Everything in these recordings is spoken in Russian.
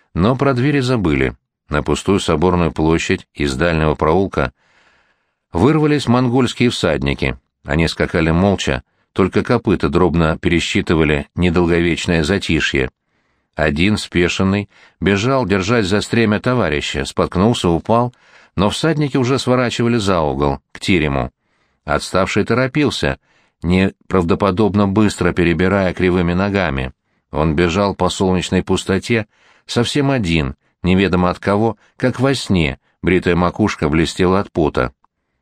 Но про двери забыли. На пустую соборную площадь из дальнего проулка вырвались монгольские всадники. Они скакали молча, только копыта дробно пересчитывали недолговечное затишье. Один, спешенный, бежал, держась за стремя товарища, споткнулся, упал, но всадники уже сворачивали за угол, к терему. Отставший торопился, неправдоподобно быстро перебирая кривыми ногами. Он бежал по солнечной пустоте, совсем один, неведомо от кого, как во сне, бритая макушка блестела от пота.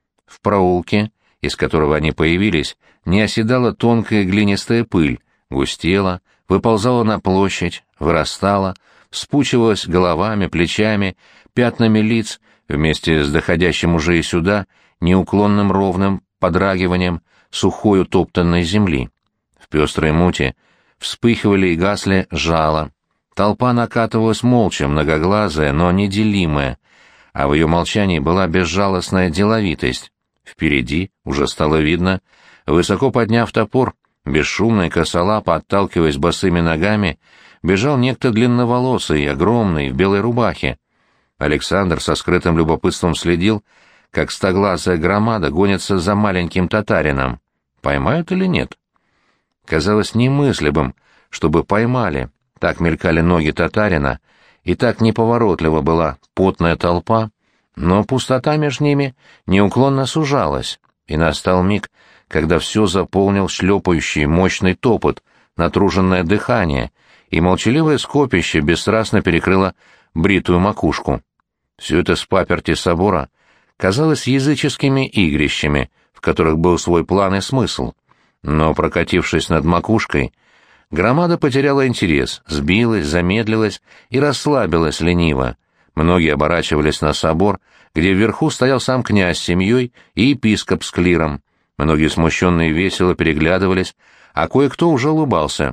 В проулке, из которого они появились, не оседала тонкая глинистая пыль, густела, выползала на площадь, вырастала, вспучивалась головами, плечами, пятнами лиц, вместе с доходящим уже и сюда неуклонным ровным подрагиванием сухой утоптанной земли. В пестрой муте вспыхивали и гасли жало. Толпа накатывалась молча, многоглазая, но неделимая, а в ее молчании была безжалостная деловитость. Впереди, уже стало видно, высоко подняв топор, бесшумно и косолапо, отталкиваясь босыми ногами, бежал некто длинноволосый, огромный, в белой рубахе. Александр со скрытым любопытством следил, как стоглазая громада гонится за маленьким татарином. Поймают или нет? Казалось немыслимым, чтобы поймали. Так мелькали ноги татарина, и так неповоротлива была потная толпа, но пустота между ними неуклонно сужалась, и настал миг, когда все заполнил шлепающий мощный топот, натруженное дыхание, и молчаливое скопище бесстрастно перекрыло бритую макушку. Все это с паперти собора казалось языческими игрищами, в которых был свой план и смысл. Но, прокатившись над макушкой, громада потеряла интерес, сбилась, замедлилась и расслабилась лениво. Многие оборачивались на собор, где вверху стоял сам князь с семьей и епископ с клиром. Многие смущенные весело переглядывались, а кое-кто уже улыбался.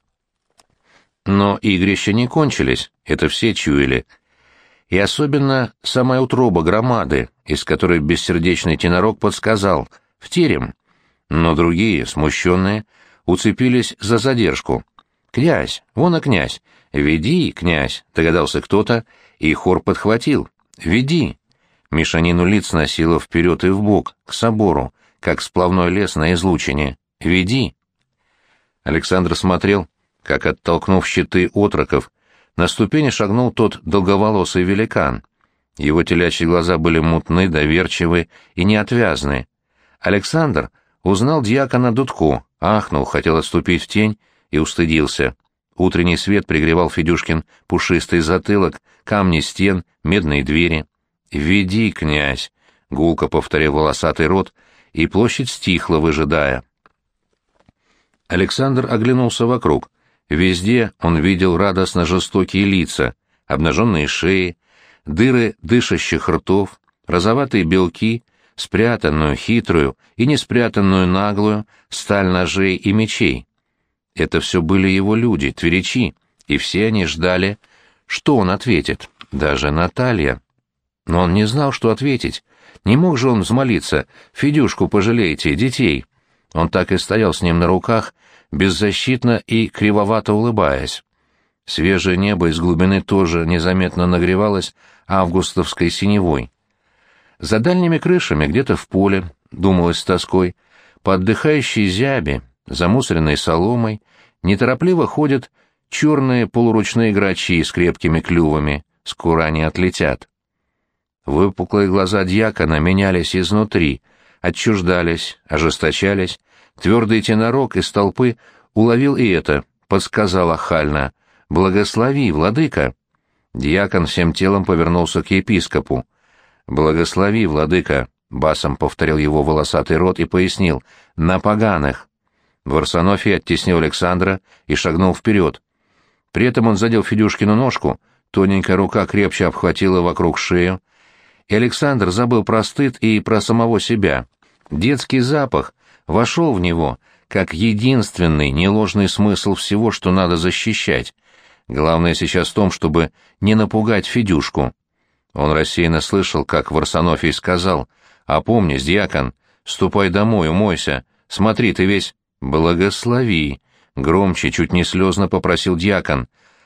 Но игрища не кончились, это все чуяли. И особенно самая утроба громады, из которой бессердечный тенорок подсказал «в терем». Но другие, смущенные, уцепились за задержку. «Князь, вон и князь! Веди, князь!» — догадался кто-то, и хор подхватил. «Веди!» Мешанину лиц носило вперед и вбок, к собору, как сплавной лес на излучине. «Веди!» Александр смотрел, как, оттолкнув щиты отроков, на ступени шагнул тот долговолосый великан. Его телячьи глаза были мутны, доверчивы и неотвязны. Александр узнал дьякона Дудко, ахнул, хотел отступить в тень и устыдился. Утренний свет пригревал Федюшкин пушистый затылок, камни стен, медные двери. «Веди, князь!» — гулко повторил волосатый рот, и площадь стихла, выжидая. Александр оглянулся вокруг. Везде он видел радостно жестокие лица, обнаженные шеи, дыры дышащих ртов, розоватые белки, спрятанную, хитрую и не спрятанную наглую сталь ножей и мечей. Это все были его люди, тверичи, и все они ждали, что он ответит, даже Наталья. Но он не знал, что ответить. Не мог же он взмолиться: «Федюшку пожалейте, детей». Он так и стоял с ним на руках, беззащитно и кривовато улыбаясь. Свежее небо из глубины тоже незаметно нагревалось августовской синевой. За дальними крышами, где-то в поле, думалось с тоской, по отдыхающей зяби, замусоренной соломой, неторопливо ходят черные полуручные грачи с крепкими клювами, скоро они отлетят. Выпуклые глаза дьякона менялись изнутри, отчуждались, ожесточались. Твердый тенорок из толпы уловил и это, подсказал охально: «Благослови, владыка!» Дьякон всем телом повернулся к епископу. «Благослови, владыка!» — басом повторил его волосатый рот и пояснил: «На поганых!» Варсонофий оттеснил Александра и шагнул вперед. При этом он задел Федюшкину ножку, тоненькая рука крепче обхватила вокруг шею, и Александр забыл про стыд и про самого себя. Детский запах вошел в него, как единственный неложный смысл всего, что надо защищать. Главное сейчас в том, чтобы не напугать Федюшку. Он рассеянно слышал, как Варсонофий сказал: «Опомнись, дьякон, ступай домой, умойся, смотри, ты весь...» «Благослови!» — громче, чуть не слезно попросил дьякон.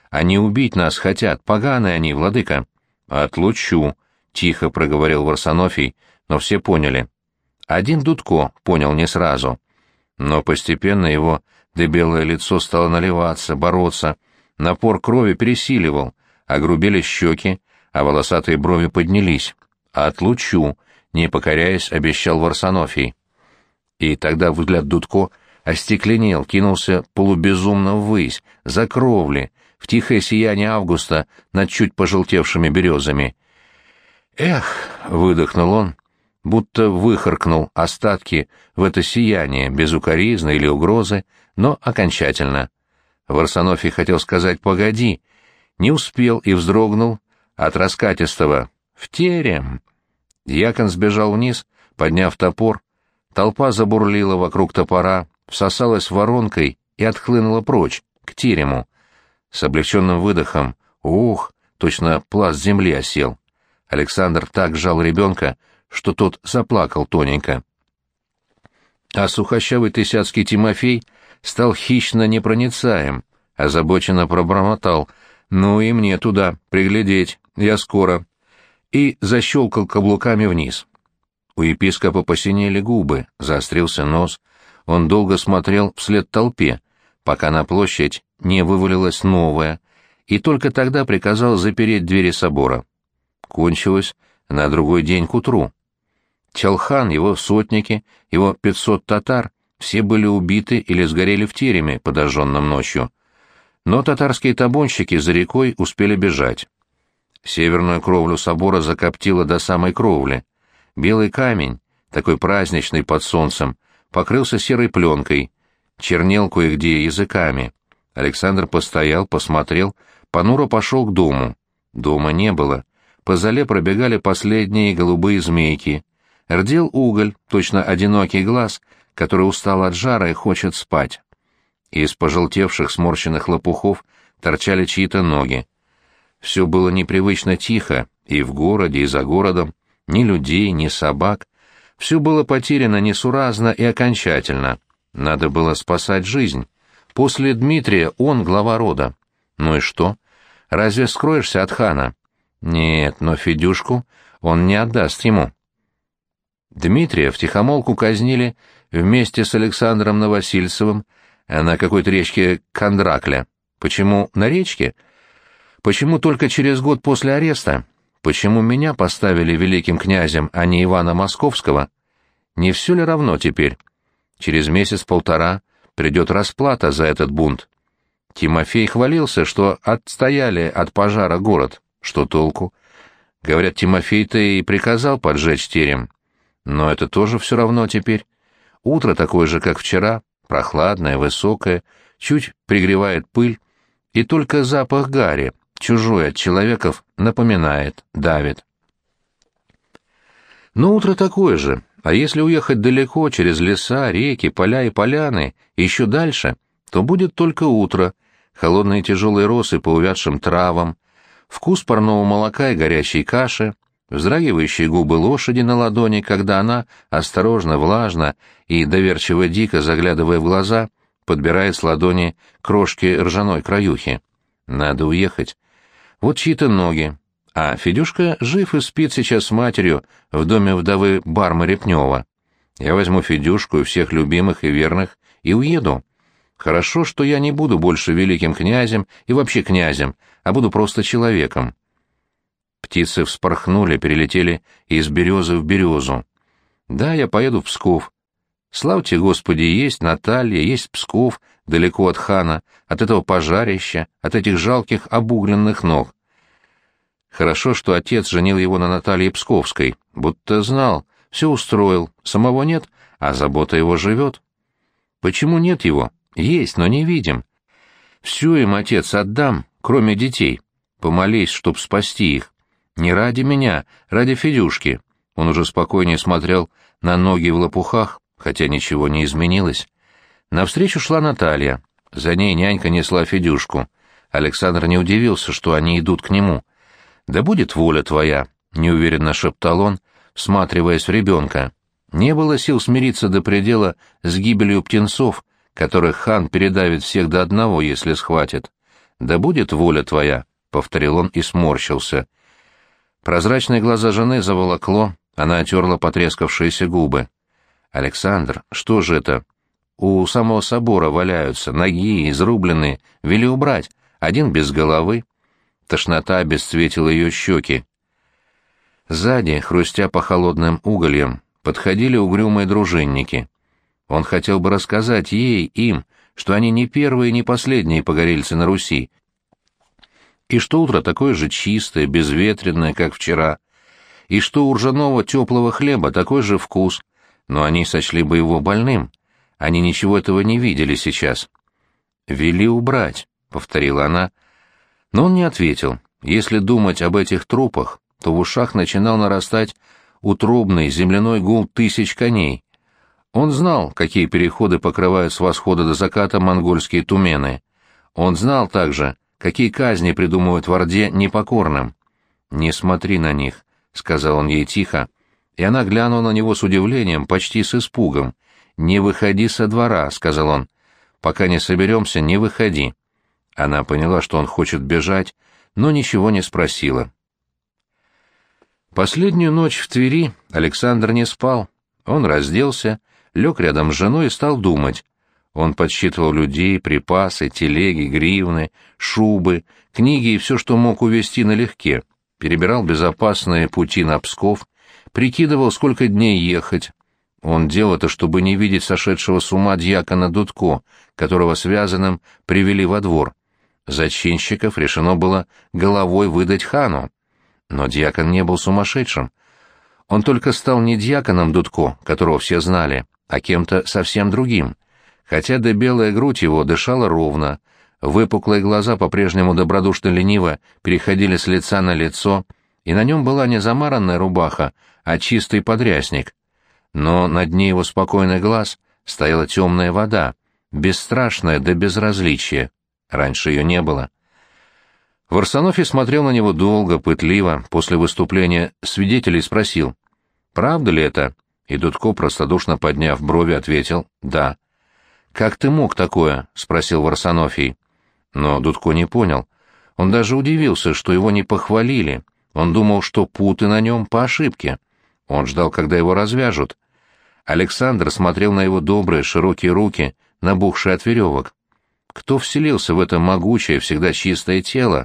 Они убить нас хотят, поганые они, владыка». «Отлучу», — тихо проговорил Варсонофий, но все поняли. Один Дудко понял не сразу. Но постепенно его дебелое лицо стало наливаться, бороться, напор крови пересиливал, огрубели щеки, а волосатые брови поднялись. «Отлучу», — не покоряясь, обещал Варсонофий. И тогда взгляд Дудко остекленел, кинулся полубезумно ввысь, за кровли, в тихое сияние августа над чуть пожелтевшими березами. «Эх!» — выдохнул он, будто выхаркнул остатки в это сияние, без укоризны или угрозы, но окончательно. Варсонофий хотел сказать «погоди», не успел и вздрогнул от раскатистого «в терем». Дьякон сбежал вниз, подняв топор, толпа забурлила вокруг топора, всосалась воронкой и отхлынула прочь, к терему. С облегченным выдохом «ух!» точно пласт земли осел. Александр так сжал ребенка, что тот заплакал тоненько. А сухощавый тысяцкий Тимофей стал хищно непроницаем, озабоченно пробормотал «ну и мне туда, приглядеть, я скоро», и защелкал каблуками вниз. У епископа посинели губы, заострился нос, он долго смотрел вслед толпе, пока на площадь не вывалилась новая, и только тогда приказал запереть двери собора. Кончилось на другой день к утру. Чалхан, его сотники, его 500 татар все были убиты или сгорели в тереме, подожженном ночью. Но татарские табунщики за рекой успели бежать. Северную кровлю собора закоптило до самой кровли. Белый камень, такой праздничный под солнцем, покрылся серой пленкой, чернел кое-где языками. Александр постоял, посмотрел, понуро пошел к дому. Дома не было. По зале пробегали последние голубые змейки. Рдел уголь, точно одинокий глаз, который устал от жара и хочет спать. Из пожелтевших сморщенных лопухов торчали чьи-то ноги. Все было непривычно тихо, и в городе, и за городом, ни людей, ни собак. Все было потеряно несуразно и окончательно. Надо было спасать жизнь. После Дмитрия он глава рода. Ну и что? Разве скроешься от хана? Нет, но Федюшку он не отдаст ему. Дмитрия втихомолку казнили вместе с Александром Новосильцевым на какой-то речке Кондракля. Почему на речке? Почему только через год после ареста? Почему меня поставили великим князем, а не Ивана Московского? Не все ли равно теперь? Через месяц-полтора придет расплата за этот бунт. Тимофей хвалился, что отстояли от пожара город. Что толку? Говорят, Тимофей-то и приказал поджечь терем. Но это тоже все равно теперь. Утро такое же, как вчера, прохладное, высокое, чуть пригревает пыль, и только запах гари, чужой от человеков, напоминает, давит. Но утро такое же, а если уехать далеко, через леса, реки, поля и поляны, еще дальше, то будет только утро, холодные тяжелые росы по увядшим травам, вкус парного молока и горячей каши, вздрагивающие губы лошади на ладони, когда она, осторожно, влажно и доверчиво дико заглядывая в глаза, подбирает с ладони крошки ржаной краюхи. Надо уехать. Вот чьи-то ноги. А Федюшка жив и спит сейчас с матерью в доме вдовы Бармы Репнева. Я возьму Федюшку и всех любимых и верных и уеду. Хорошо, что я не буду больше великим князем и вообще князем, а буду просто человеком. Птицы вспорхнули, перелетели из березы в березу. Да, я поеду в Псков. Славьте, Господи, есть Наталья, есть Псков, далеко от хана, от этого пожарища, от этих жалких обугленных ног. Хорошо, что отец женил его на Наталье Псковской, будто знал, все устроил, самого нет, а забота его живет. Почему нет его? Есть, но не видим. Все им, отец, отдам, кроме детей. Помолись, чтоб спасти их. Не ради меня, ради Федюшки. Он уже спокойнее смотрел на ноги в лопухах, хотя ничего не изменилось. Навстречу шла Наталья. За ней нянька несла Федюшку. Александр не удивился, что они идут к нему. «Да будет воля твоя», — неуверенно шептал он, всматриваясь в ребенка. Не было сил смириться до предела с гибелью птенцов, которых хан передавит всех до одного, если схватит. «Да будет воля твоя», — повторил он и сморщился. Прозрачные глаза жены заволокло, она отерла потрескавшиеся губы. «Александр, что же это? У самого собора валяются, ноги изрубленные, вели убрать, один без головы». Тошнота обесцветила ее щеки. Сзади, хрустя по холодным угольям, подходили угрюмые дружинники. Он хотел бы рассказать им, что они не первые и не последние погорельцы на Руси, и что утро такое же чистое, безветренное, как вчера, и что у ржаного теплого хлеба такой же вкус, но они сочли бы его больным. Они ничего этого не видели сейчас. «Вели убрать», — повторила она, но он не ответил. Если думать об этих трупах, то в ушах начинал нарастать утробный земляной гул тысяч коней. Он знал, какие переходы покрывают с восхода до заката монгольские тумены. Он знал также, какие казни придумывают в Орде непокорным. «Не смотри на них», — сказал он ей тихо, и она глянула на него с удивлением, почти с испугом. «Не выходи со двора», — сказал он. «Пока не соберемся, не выходи». Она поняла, что он хочет бежать, но ничего не спросила. Последнюю ночь в Твери Александр не спал. Он разделся, лег рядом с женой и стал думать. Он подсчитывал людей, припасы, телеги, гривны, шубы, книги и все, что мог увезти налегке, перебирал безопасные пути на Псков, прикидывал, сколько дней ехать. Он делал это, чтобы не видеть сошедшего с ума дьякона Дудко, которого связанным привели во двор. Зачинщиков решено было головой выдать хану. Но дьякон не был сумасшедшим. Он только стал не дьяконом Дудко, которого все знали, а кем-то совсем другим. Хотя да белая грудь его дышала ровно, выпуклые глаза по-прежнему добродушно-лениво переходили с лица на лицо, и на нем была не замаранная рубаха, а чистый подрясник. Но на дне его спокойных глаз стояла темная вода, бесстрашная до безразличия. Раньше ее не было. Варсонофий смотрел на него долго, пытливо, после выступления свидетелей спросил: «Правда ли это?» И Дудко, простодушно подняв брови, ответил: «Да». «Как ты мог такое?» — спросил Варсонофий. Но Дудко не понял. Он даже удивился, что его не похвалили. Он думал, что путы на нем по ошибке. Он ждал, когда его развяжут. Александр смотрел на его добрые, широкие руки, набухшие от веревок. Кто вселился в это могучее, всегда чистое тело,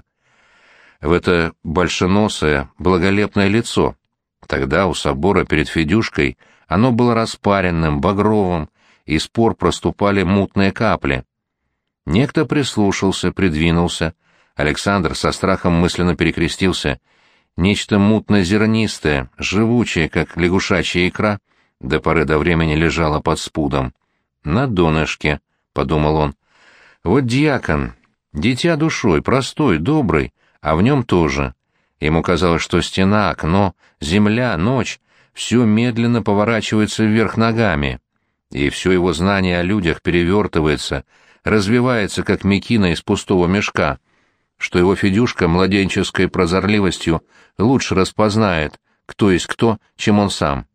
в это большеносое, благолепное лицо? Тогда у собора перед Федюшкой оно было распаренным, багровым, из пор проступали мутные капли. Некто прислушался, придвинулся. Александр со страхом мысленно перекрестился. Нечто мутно-зернистое, живучее, как лягушачья икра, до поры до времени лежало под спудом. «На донышке», — подумал он. «Вот дьякон, дитя душой, простой, добрый, а в нем тоже». Ему казалось, что стена, окно, земля, ночь — все медленно поворачивается вверх ногами, и все его знание о людях перевертывается, развивается, как мекина из пустого мешка, что его Федюшка младенческой прозорливостью лучше распознает, кто есть кто, чем он сам.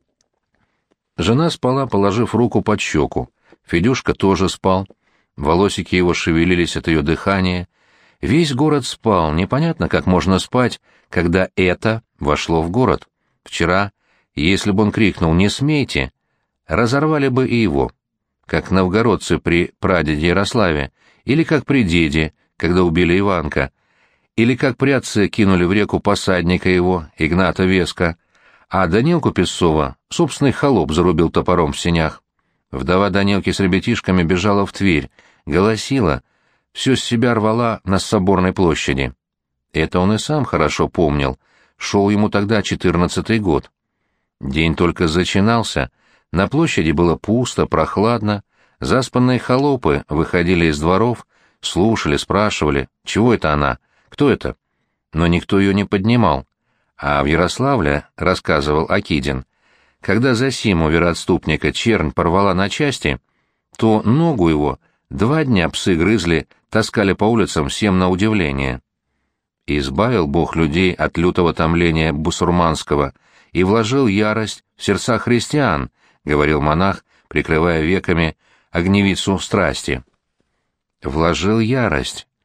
Жена спала, положив руку под щеку. Федюшка тоже спал. Волосики его шевелились от ее дыхания. Весь город спал. Непонятно, как можно спать, когда это вошло в город. Вчера, если бы он крикнул «Не смейте!», разорвали бы и его, как новгородцы при прадеде Ярославе, или как при деде, когда убили Иванка, или как при отце кинули в реку посадника его, Игната Веска, а Данилку Песцова собственный холоп зарубил топором в сенях. Вдова Данилки с ребятишками бежала в Тверь, голосила, все с себя рвала на Соборной площади. Это он и сам хорошо помнил, шел ему тогда 14-й год. День только зачинался, на площади было пусто, прохладно, заспанные холопы выходили из дворов, слушали, спрашивали, чего это она, кто это, но никто ее не поднимал. А в Ярославле, рассказывал Акидин, когда Зосиму, вероотступника, чернь порвала на части, то ногу его 2 дня псы грызли, таскали по улицам всем на удивление. Избавил Бог людей от лютого томления бусурманского и вложил ярость в сердца христиан, говорил монах, прикрывая веками огневицу страсти. Вложил ярость.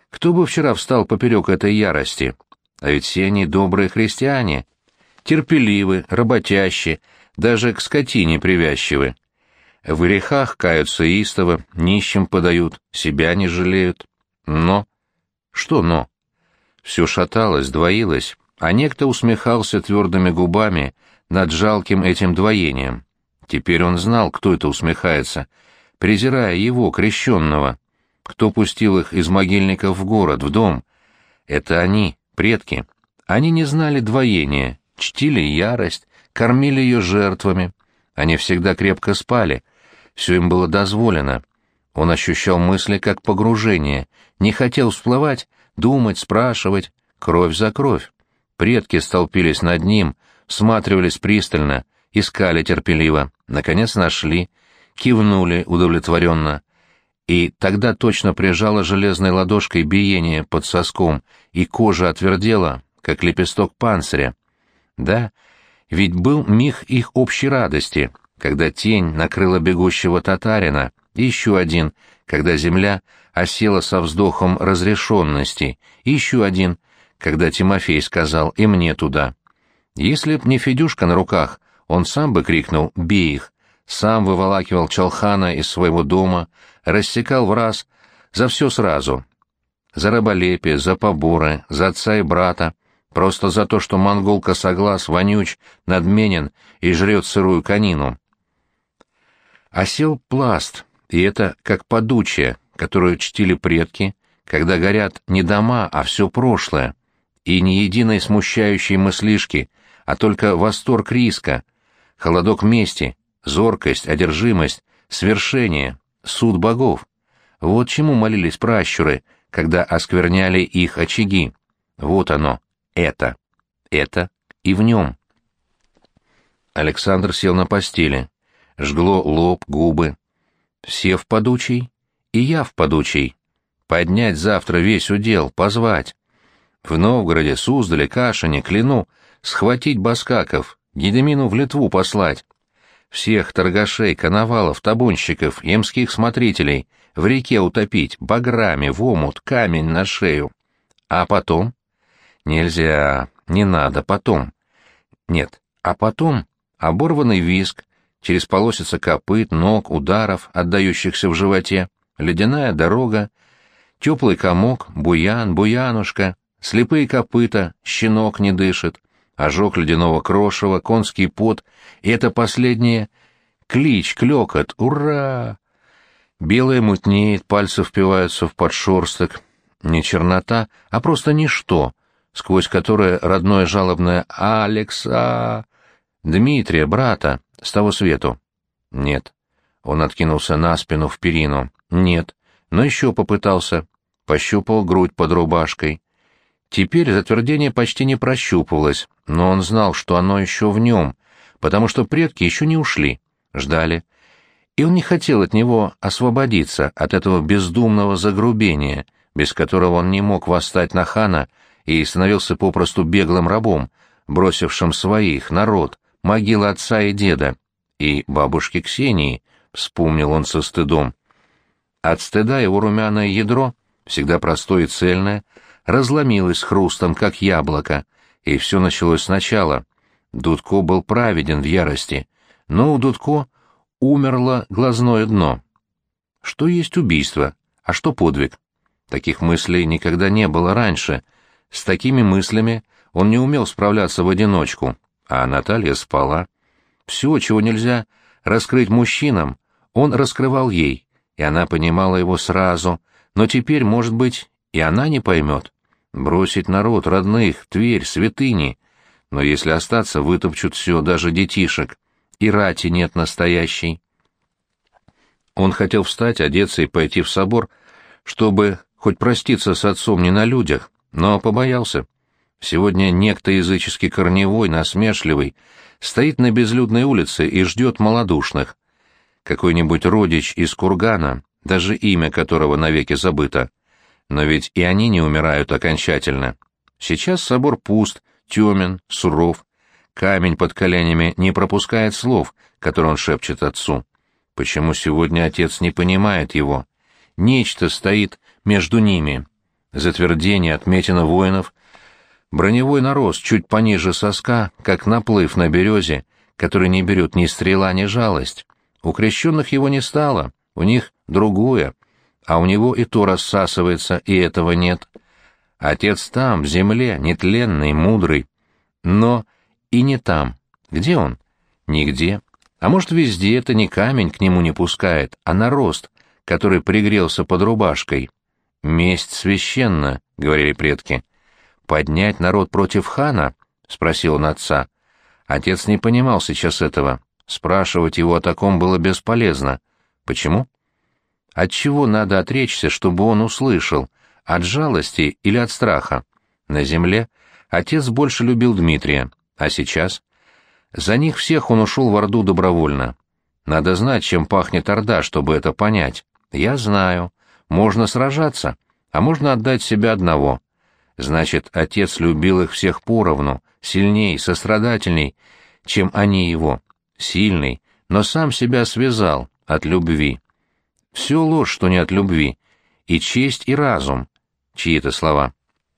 Кто бы вчера встал поперек этой ярости? А ведь все они добрые христиане, терпеливы, работящие, даже к скотине привязчивы. В грехах каются истово, нищим подают, себя не жалеют. Но... Что но? Все шаталось, двоилось, а некто усмехался твердыми губами над жалким этим двоением. Теперь он знал, кто это усмехается, презирая его, крещенного. Кто пустил их из могильников в город, в дом? Это они, предки. Они не знали двоения, чтили ярость, кормили ее жертвами. Они всегда крепко спали, все им было дозволено. Он ощущал мысли как погружение, не хотел всплывать, думать, спрашивать, кровь за кровь. Предки столпились над ним, всматривались пристально, искали терпеливо, наконец нашли, кивнули удовлетворенно. И тогда точно прижало железной ладошкой биение под соском, и кожа отвердела, как лепесток панциря. Да, ведь был миг их общей радости, когда тень накрыла бегущего татарина, и еще один, когда земля осела со вздохом разрешенности, и еще один, когда Тимофей сказал «и мне туда». Если б не Федюшка на руках, он сам бы крикнул «бей их», сам выволакивал Чалхана из своего дома, рассекал враз за все сразу. За раболепие, за поборы, за отца и брата, просто за то, что монгол косоглаз, вонюч, надменен и жрет сырую конину. Осел пласт, и это как подучие, которую чтили предки, когда горят не дома, а все прошлое, и ни единой смущающей мыслишки, а только восторг риска, холодок мести, зоркость, одержимость, свершение, суд богов. Вот чему молились пращуры, когда оскверняли их очаги. Вот оно, это и в нем. Александр сел на постели. Жгло лоб, губы. Все в подучий, и я в подучий. Поднять завтра весь удел, позвать. В Новгороде, Суздале, Кашине, Клину схватить баскаков, Гедемину в Литву послать. Всех торгашей, коновалов, табунщиков, ямских смотрителей в реке утопить, баграми, в омут, камень на шею. А потом? Нельзя, не надо, потом. Нет, а потом оборванный визг, через полосица копыт, ног, ударов, отдающихся в животе, ледяная дорога, теплый комок, буян, буянушка, слепые копыта, щенок не дышит, ожог ледяного крошева, конский пот, и это последнее — клич, клёкот, ура! Белое мутнеет, пальцы впиваются в подшерсток. Не чернота, а просто ничто, сквозь которое родное жалобное «Алекса!» Дмитрия, брата, с того свету. Нет. Он откинулся на спину в перину. Нет. Но еще попытался. Пощупал грудь под рубашкой. Теперь затвердение почти не прощупывалось, но он знал, что оно еще в нем, потому что предки еще не ушли, ждали. И он не хотел от него освободиться, от этого бездумного загрубения, без которого он не мог восстать на хана и становился попросту беглым рабом, бросившим своих, народ, могилы отца и деда, и бабушки Ксении, вспомнил он со стыдом. От стыда его румяное ядро, всегда простое и цельное, разломилось с хрустом, как яблоко, и все началось сначала. Дудко был праведен в ярости, но у Дудко умерло глазное дно. Что есть убийство, а что подвиг? Таких мыслей никогда не было раньше. С такими мыслями он не умел справляться в одиночку, а Наталья спала. Все, чего нельзя раскрыть мужчинам, он раскрывал ей, и она понимала его сразу, но теперь, может быть, и она не поймет. Бросить народ, родных, Тверь, святыни. Но если остаться, вытопчут все, даже детишек. И рати нет настоящей. Он хотел встать, одеться и пойти в собор, чтобы хоть проститься с отцом не на людях, но побоялся. Сегодня некто языческий корневой, насмешливый, стоит на безлюдной улице и ждет малодушных. Какой-нибудь родич из кургана, даже имя которого навеки забыто. Но ведь и они не умирают окончательно. Сейчас собор пуст, темен, суров. Камень под коленями не пропускает слов, которые он шепчет отцу. Почему сегодня отец не понимает его? Нечто стоит между ними. затвердение отметина воинов, броневой нарост чуть пониже соска, как наплыв на березе, который не берет ни стрела, ни жалость. У крещенных его не стало, у них другое, а у него и то рассасывается, и этого нет. Отец там, в земле, нетленный, мудрый, но и не там. Где он? Нигде. А может, везде это не камень к нему не пускает, а нарост, который пригрелся под рубашкой. «Месть священна», — говорили предки. «Поднять народ против хана?» — спросил он отца. Отец не понимал сейчас этого. Спрашивать его о таком было бесполезно. Почему? От чего надо отречься, чтобы он услышал? От жалости или от страха? На земле отец больше любил Дмитрия, а сейчас? За них всех он ушел в Орду добровольно. Надо знать, чем пахнет Орда, чтобы это понять. Я знаю. Можно сражаться, а можно отдать себя одного. Значит, отец любил их всех поровну, сильней, сострадательней, чем они его. Сильный, но сам себя связал от любви. Все ложь, что не от любви. И честь, и разум. Чьи-то слова.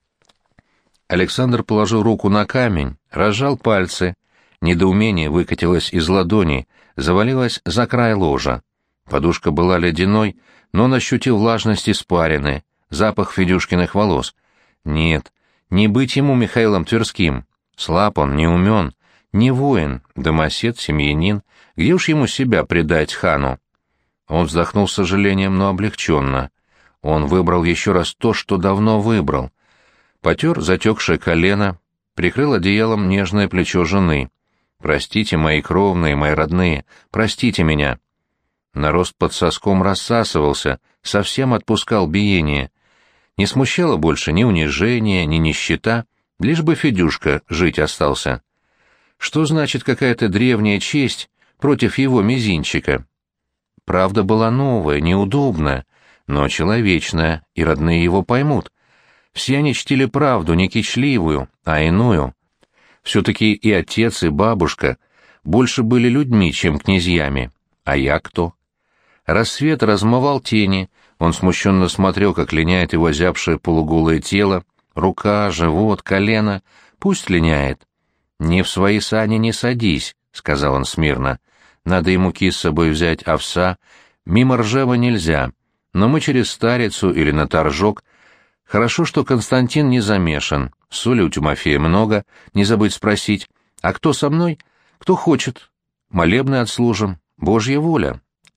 Александр положил руку на камень, разжал пальцы. Недоумение выкатилось из ладони, завалилось за край ложа. Подушка была ледяной, но он ощутил влажность испарины, запах Федюшкиных волос. Нет, не быть ему Михаилом Тверским. Слаб он, не умен, не воин, домосед, семьянин. Где уж ему себя предать хану? Он вздохнул с сожалением, но облегченно. Он выбрал еще раз то, что давно выбрал. Потер затекшее колено, прикрыл одеялом нежное плечо жены. «Простите, мои кровные, мои родные, простите меня». Нарост под соском рассасывался, совсем отпускал биение. Не смущало больше ни унижение, ни нищета, лишь бы Федюшка жить остался. Что значит какая-то древняя честь против его мизинчика? Правда была новая, неудобная, но человечная, и родные его поймут. Все они чтили правду, не кичливую, а иную. Все-таки и отец, и бабушка больше были людьми, чем князьями. А я кто? Рассвет размывал тени, он смущенно смотрел, как линяет его озябшее полуголое тело, рука, живот, колено. Пусть линяет. «Не в свои сани не садись», — сказал он смирно. «Надо и муки с собой взять, овса. Мимо Ржева нельзя, но мы через Старицу или на Торжок. Хорошо, что Константин не замешан. Соли у Тимофея много, не забыть спросить. А кто со мной? Кто хочет? Молебны отслужим. Божья воля».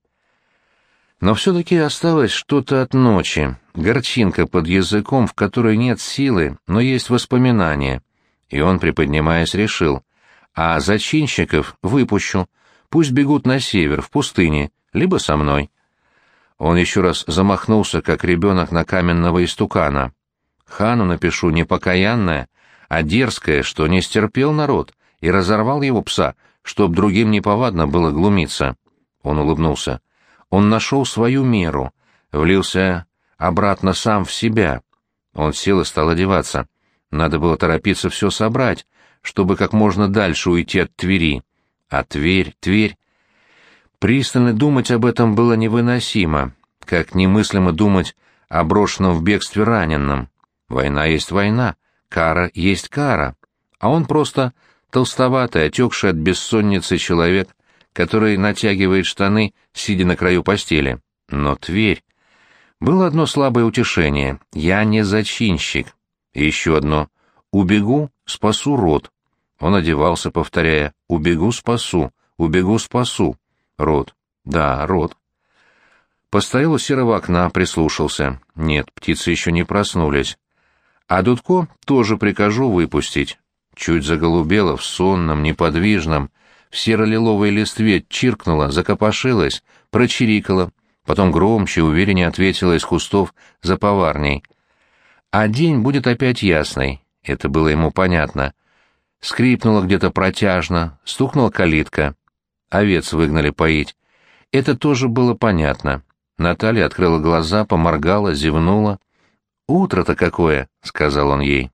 Но все-таки осталось что-то от ночи, горчинка под языком, в которой нет силы, но есть воспоминания. И он, приподнимаясь, решил: а зачинщиков выпущу, пусть бегут на север, в пустыне, либо со мной. Он еще раз замахнулся, как ребенок на каменного истукана. Хану напишу не покаянное, а дерзкое, что не стерпел народ и разорвал его пса, чтоб другим неповадно было глумиться. Он улыбнулся. Он нашел свою меру, влился обратно сам в себя. Он сел и стал одеваться. Надо было торопиться все собрать, чтобы как можно дальше уйти от Твери. А Тверь... Пристально думать об этом было невыносимо, как немыслимо думать о брошенном в бегстве раненом. Война есть война, кара есть кара, а он просто толстоватый, отекший от бессонницы человек, который натягивает штаны, сидя на краю постели. Но Тверь... Было одно слабое утешение — я не зачинщик. И еще одно — убегу, спасу род. Он одевался, повторяя: убегу, спасу, убегу, спасу. Род. Да, род. Постоял у серого окна, прислушался. Нет, птицы еще не проснулись. А Дудко тоже прикажу выпустить. Чуть заголубело в сонном, неподвижном, в серо-лиловой листве чиркнула, закопошилась, прочирикала, потом громче и увереннее ответила из кустов за поварней. А день будет опять ясный, это было ему понятно. Скрипнула где-то протяжно, стукнула калитка. Овец выгнали поить. Это тоже было понятно. Наталья открыла глаза, поморгала, зевнула. «Утро-то какое!» — сказал он ей.